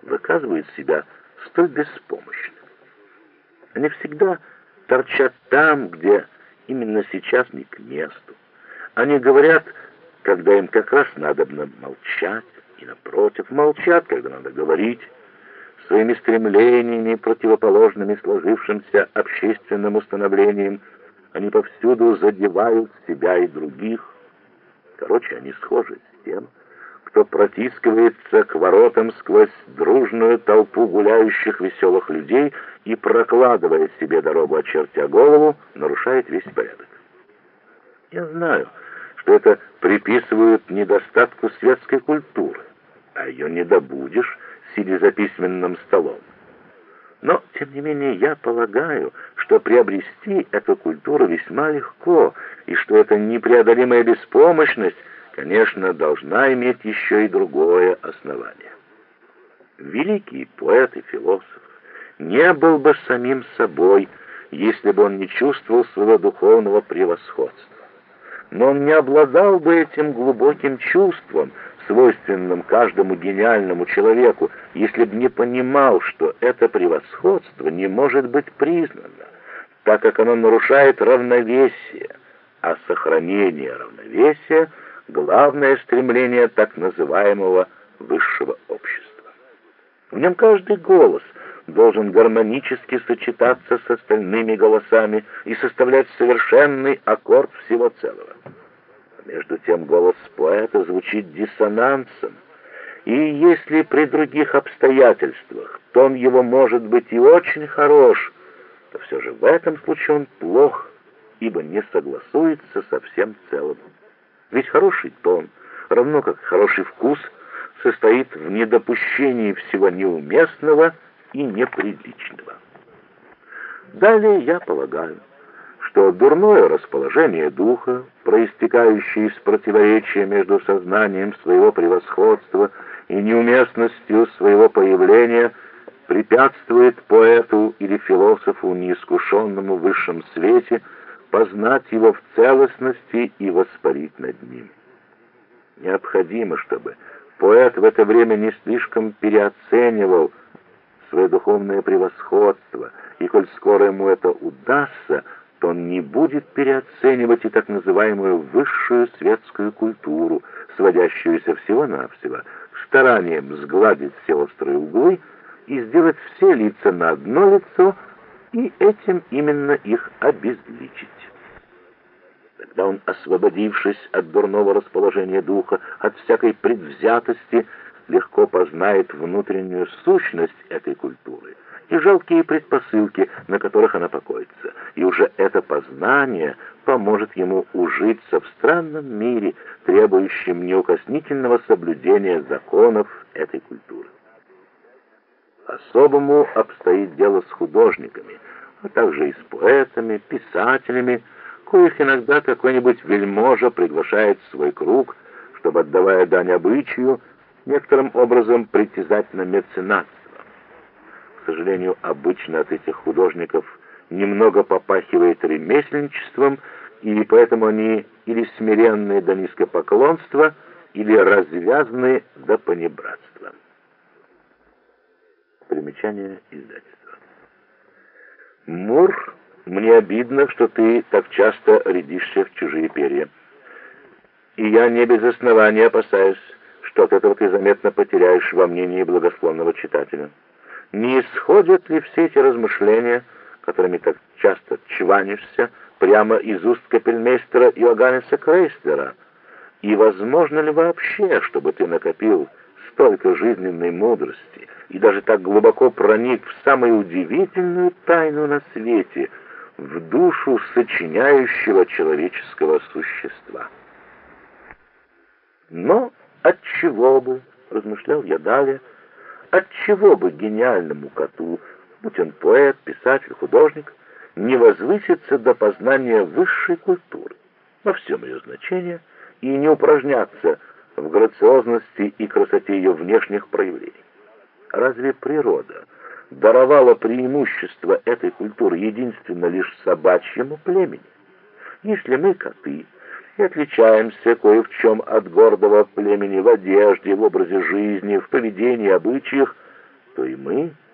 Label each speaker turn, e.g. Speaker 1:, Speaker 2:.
Speaker 1: выказывают себя столь беспомощно. Они всегда торчат там, где именно сейчас не к месту. Они говорят, когда им как раз надобно молчать, и напротив, молчат, когда надо говорить. Своими стремлениями, противоположными сложившимся общественным установлениям, они повсюду задевают себя и других. Короче, они схожи с тем, кто протискивается к воротам сквозь дружную толпу гуляющих веселых людей и, прокладывая себе дорогу, очертя голову, нарушает весь порядок. Я знаю, что это приписывают недостатку светской культуры, а ее не добудешь, сидя за письменным столом. Но, тем не менее, я полагаю, что приобрести эту культуру весьма легко, и что эта непреодолимая беспомощность, конечно, должна иметь еще и другое основание. Великий поэт и философ не был бы самим собой, если бы он не чувствовал своего духовного превосходства. Но он не обладал бы этим глубоким чувством, свойственным каждому гениальному человеку, если бы не понимал, что это превосходство не может быть признано, так как оно нарушает равновесие, а сохранение равновесия — главное стремление так называемого высшего общества. В нем каждый голос должен гармонически сочетаться с остальными голосами и составлять совершенный аккорд всего целого. Между тем голос поэта звучит диссонансом, и если при других обстоятельствах тон его может быть и очень хорош, то все же в этом случае он плох, ибо не согласуется со всем целым. Ведь хороший тон, равно как хороший вкус, состоит в недопущении всего неуместного и неприличного. Далее я полагаю, что дурное расположение духа, проистекающее из противоречия между сознанием своего превосходства и неуместностью своего появления, препятствует поэту или философу, неискушенному в высшем свете, познать его в целостности и воспарить над ним. Необходимо, чтобы поэт в это время не слишком переоценивал свое духовное превосходство, и коль скоро ему это удастся, то он не будет переоценивать и так называемую высшую светскую культуру, сводящуюся всего-навсего к стараниям сгладить все острые углы и сделать все лица на одно лицо, и этим именно их обезличить. Тогда он, освободившись от дурного расположения духа, от всякой предвзятости, легко познает внутреннюю сущность этой культуры и жалкие предпосылки, на которых она покоится, и уже это познание поможет ему ужиться в странном мире, требующем неукоснительного соблюдения законов этой культуры. Особому обстоит дело с художниками, а также и с поэтами, писателями, коих иногда какой-нибудь вельможа приглашает в свой круг, чтобы, отдавая дань обычаю, некоторым образом притязать на меценатство. К сожалению, обычно от этих художников немного попахивает ремесленничеством, и поэтому они или смиренные до низкопоклонства, или развязные до понебратства. Примечание издательства. Мур, мне обидно, что ты так часто рядишься в чужие перья. И я не без основания опасаюсь, что от этого ты заметно потеряешь во мнении благосклонного читателя. Не исходят ли все эти размышления, которыми так часто чванишься, прямо из уст капельмейстера Иоганнеса Крейслера? И возможно ли вообще, чтобы ты накопил столько жизненной мудрости и даже так глубоко проник в самую удивительную тайну на свете, в душу сочиняющего человеческого существа? Но отчего бы, размышлял я далее, отчего бы гениальному коту, будь он поэт, писатель, художник, не возвыситься до познания высшей культуры во всем ее значении и не упражняться в грациозности и красоте ее внешних проявлений? Разве природа даровала преимущество этой культуры единственно лишь собачьему племени? Если мы, коты, и отличаемся кое в чем от гордого племени в одежде, в образе жизни, в поведении, обычаях, то и мы